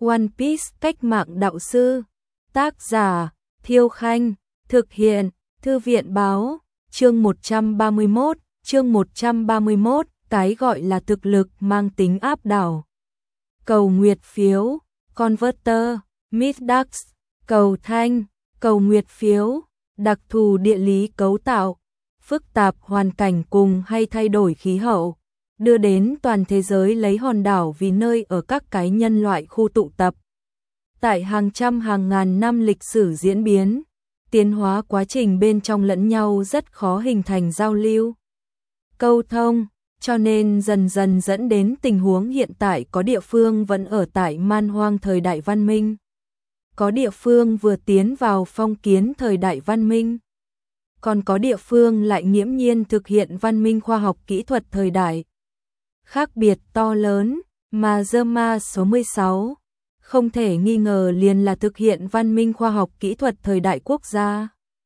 One Piece cách mạng đạo sư. Tác giả Thiêu Khanh. Thực hiện Thư viện Báo. Chương 131. Chương 131. Cái gọi là thực lực mang tính áp đảo. Cầu nguyệt phiếu. Converter. Midax. Cầu thanh. Cầu nguyệt phiếu. Đặc thù địa lý cấu tạo. Phức tạp hoàn cảnh cùng hay thay đổi khí hậu, đưa đến toàn thế giới lấy hòn đảo vì nơi ở các cái nhân loại khu tụ tập. Tại hàng trăm hàng ngàn năm lịch sử diễn biến, tiến hóa quá trình bên trong lẫn nhau rất khó hình thành giao lưu, câu thông, cho nên dần dần dẫn đến tình huống hiện tại có địa phương vẫn ở tại man hoang thời đại văn minh. Có địa phương vừa tiến vào phong kiến thời đại văn minh. Còn có địa phương lại nghiễm nhiên thực hiện văn minh khoa học kỹ thuật thời đại. Khác biệt to lớn mà Zerma số 16 không thể nghi ngờ liền là thực hiện văn minh khoa học kỹ thuật thời đại quốc gia.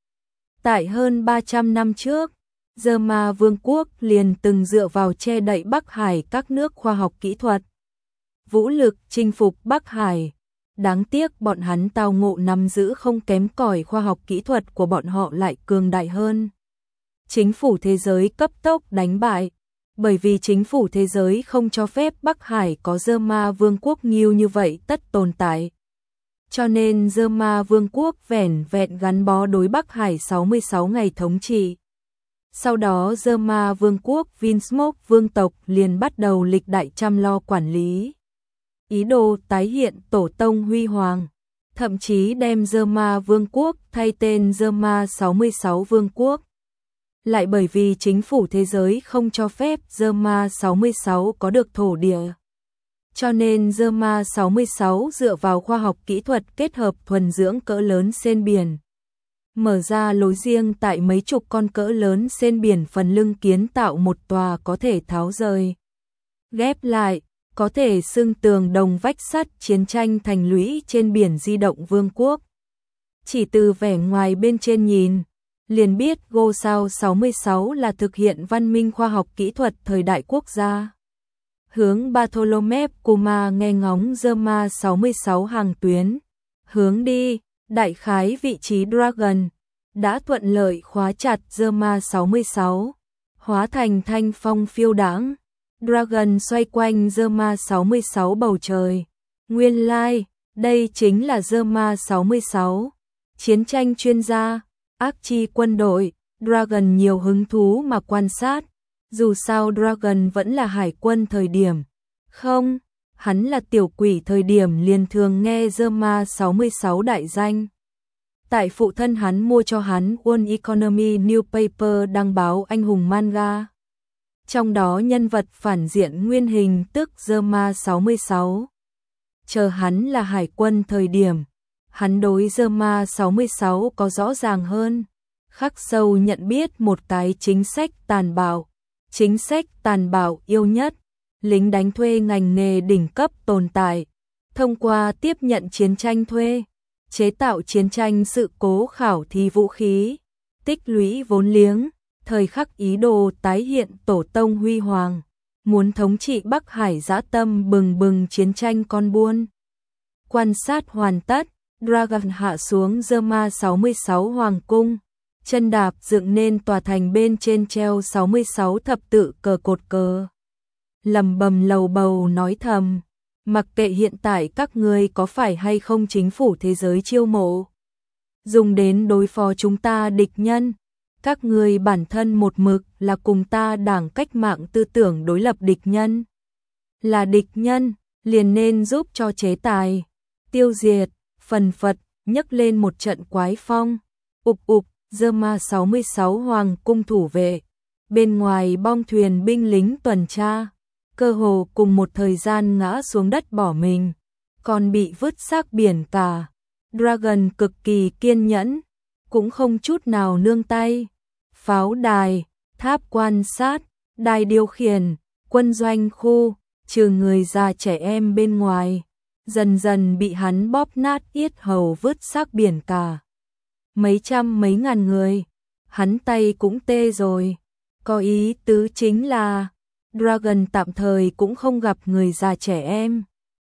Tại hơn 300 năm trước, Zerma Vương quốc liền từng dựa vào che đậy Bắc Hải các nước khoa học kỹ thuật, vũ lực chinh phục Bắc Hải. Đáng tiếc bọn hắn tao ngộ nắm giữ không kém cỏi khoa học kỹ thuật của bọn họ lại cường đại hơn. Chính phủ thế giới cấp tốc đánh bại, bởi vì chính phủ thế giới không cho phép Bắc Hải có Zerma Vương quốc nghiêu như vậy tất tồn tại. Cho nên Zerma Vương quốc vẻn vẹn gắn bó đối Bắc Hải 66 ngày thống trị. Sau đó Zerma Vương quốc Vinsmoke vương tộc liền bắt đầu lịch đại chăm lo quản lý. Ý đồ tái hiện tổ tông huy hoàng, thậm chí đem Zerma Vương quốc thay tên Zerma 66 Vương quốc. Lại bởi vì chính phủ thế giới không cho phép Zerma 66 có được thổ địa. Cho nên Zerma 66 dựa vào khoa học kỹ thuật kết hợp thuần dưỡng cỡ lớn sên biển. Mở ra lối riêng tại mấy chục con cỡ lớn sên biển phần lưng kiến tạo một tòa có thể tháo rời, ghép lại, có thể xưng tường đồng vách sắt chiến tranh thành lũy trên biển di động vương quốc. Chỉ từ vẻ ngoài bên trên nhìn, liền biết Gosao 66 là thực hiện văn minh khoa học kỹ thuật thời đại quốc gia. Hướng Bartholomew Kuma nghe ngóng Zerma 66 hàng tuyến, hướng đi, đại khái vị trí Dragon, đã thuận lợi khóa chặt Zerma 66, hóa thành thanh phong phiêu đãng. Dragon xoay quanh Zerma 66 bầu trời. Nguyên lai, đây chính là Zerma 66. Chiến tranh chuyên gia, ác chi quân đội, Dragon nhiều hứng thú mà quan sát. Dù sao Dragon vẫn là hải quân thời điểm. Không, hắn là tiểu quỷ thời điểm liền thường nghe Zerma 66 đại danh. Tại phụ thân hắn mua cho hắn One Economy Newspaper đăng báo anh hùng manga. Trong đó nhân vật phản diện nguyên hình tức Zerma 66. Chờ hắn là hải quân thời điểm, hắn đối Zerma 66 có rõ ràng hơn, khắc sâu nhận biết một cái chính sách tàn bạo yêu nhất, lính đánh thuê ngành nghề đỉnh cấp tồn tại, thông qua tiếp nhận chiến tranh thuê, chế tạo chiến tranh sự cố khảo thí vũ khí, tích lũy vốn liếng. Thời khắc ý đồ tái hiện tổ tông huy hoàng, muốn thống trị Bắc Hải dã tâm bừng bừng chiến tranh con buôn. Quan sát hoàn tất, Dragon hạ xuống Zerma 66 hoàng cung, chân đạp dựng nên tòa thành bên trên treo 66 thập tự cờ cột cờ. Lầm bầm lầu bầu nói thầm, mặc kệ hiện tại các ngươi có phải hay không chính phủ thế giới chiêu mộ, dùng đến đối phó chúng ta địch nhân. Các người bản thân một mực là cùng ta đảng cách mạng tư tưởng đối lập địch nhân. Là địch nhân, liền nên giúp cho chế tài, tiêu diệt, phần phật, nhấc lên một trận quái phong. Zerma 66 hoàng cung thủ vệ. Bên ngoài bong thuyền binh lính tuần tra, cơ hồ cùng một thời gian ngã xuống đất bỏ mình, còn bị vứt xác biển cả. Dragon cực kỳ kiên nhẫn, cũng không chút nào nương tay. Pháo đài, tháp quan sát, đài điều khiển, quân doanh khu, trừ người già trẻ em bên ngoài, dần dần bị hắn bóp nát yết hầu vứt xác biển cả. Mấy trăm mấy ngàn người, hắn tay cũng tê rồi. Có ý tứ chính là Dragon tạm thời cũng không gặp người già trẻ em,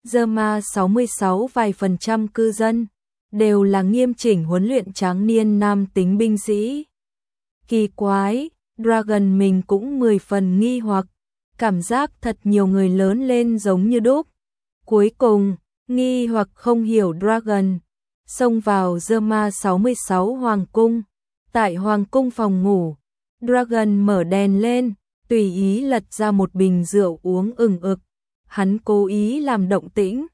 Zerma 66 vài phần trăm cư dân đều là nghiêm chỉnh huấn luyện tráng niên nam tính binh sĩ. Kỳ quái, Dragon mình cũng 10 phần nghi hoặc, cảm giác thật nhiều người lớn lên giống như đúc. Cuối cùng, nghi hoặc không hiểu Dragon, xông vào Zerma 66 Hoàng cung. Tại Hoàng cung phòng ngủ, Dragon mở đèn lên, tùy ý lật ra một bình rượu uống ừng ực. Hắn cố ý làm động tĩnh.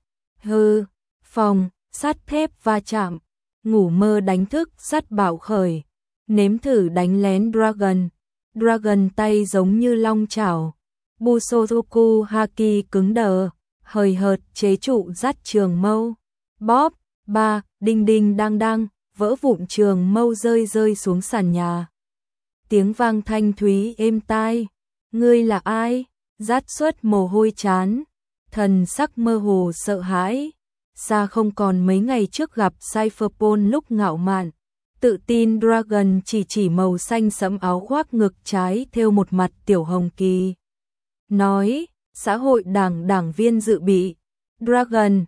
Phòng, sắt thép va chạm, ngủ mơ đánh thức sắt bảo khởi, nếm thử đánh lén Dragon. Dragon tay giống như long chảo, Busotoku Haki cứng đờ, hời hợt chế trụ dắt trường mâu. Bóp, ba, đinh đinh đang đang, vỡ vụn trường mâu rơi xuống sàn nhà. Tiếng vang thanh thúy êm tai. Ngươi là ai? Dắt xuất mồ hôi chán, thần sắc mơ hồ sợ hãi. Xa không còn mấy ngày trước gặp Cypherpol lúc ngạo mạn, tự tin Dragon chỉ màu xanh sẫm áo khoác ngực trái thêu một mặt tiểu hồng kỳ. Nói, xã hội đảng viên dự bị. Dragon,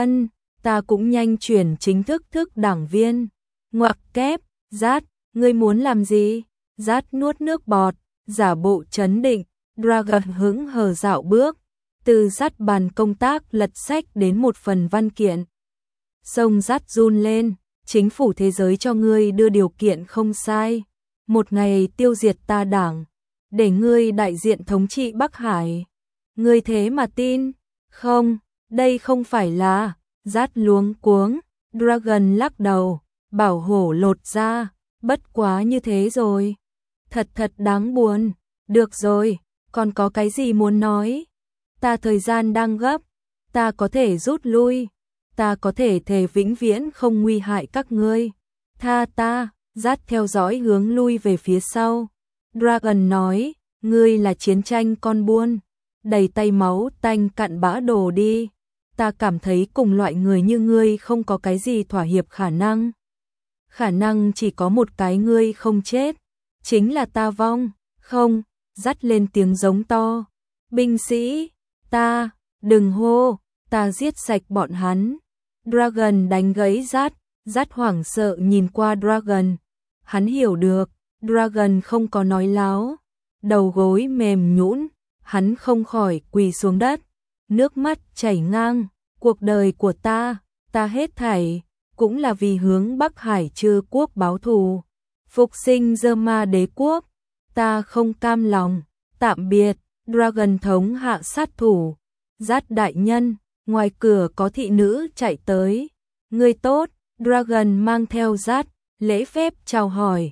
ta cũng nhanh chuyển chính thức đảng viên. Ngoặc kép, Dắt, ngươi muốn làm gì? Dắt nuốt nước bọt, giả bộ trấn định. Dragon hững hờ dạo bước, từ Dắt bàn công tác lật sách đến một phần văn kiện. Sông Dắt run lên, chính phủ thế giới cho ngươi đưa điều kiện không sai. Một ngày tiêu diệt ta đảng, để ngươi đại diện thống trị Bắc Hải. Ngươi thế mà tin? Không, đây không phải là. Dắt luống cuống, Dragon lắc đầu, bảo hổ lột ra, bất quá như thế rồi. Thật đáng buồn. Được rồi, còn có cái gì muốn nói? Ta thời gian đang gấp, ta có thể rút lui, ta có thể thề vĩnh viễn không nguy hại các ngươi. Tha ta. Dắt theo dõi hướng lui về phía sau. Dragon nói, ngươi là chiến tranh con buôn, đầy tay máu tanh cặn bã đồ đi. Ta cảm thấy cùng loại người như ngươi không có cái gì thỏa hiệp khả năng. Khả năng chỉ có một cái, ngươi không chết, chính là ta vong. Không, Dắt lên tiếng giống to. Binh sĩ, đừng hô, ta giết sạch bọn hắn. Dragon đánh gãy Dắt. Dắt hoảng sợ nhìn qua Dragon. Hắn hiểu được, Dragon không có nói láo. Đầu gối mềm nhũn, hắn không khỏi quỳ xuống đất. Nước mắt chảy ngang, cuộc đời của ta hết thảy, cũng là vì hướng Bắc Hải Chư quốc báo thù. Phục sinh Zerma đế quốc, ta không cam lòng. Tạm biệt. Dragon thống hạ sát thủ. Dắt đại nhân, ngoài cửa có thị nữ chạy tới. Ngươi tốt. Dragon mang theo Dắt, lễ phép chào hỏi.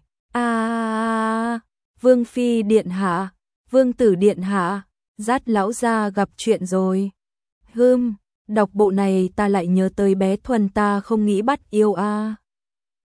Vương phi điện hạ, vương tử điện hạ, Dắt lão gia gặp chuyện rồi. Đọc bộ này ta lại nhớ tới bé Thuần, ta không nghĩ bắt yêu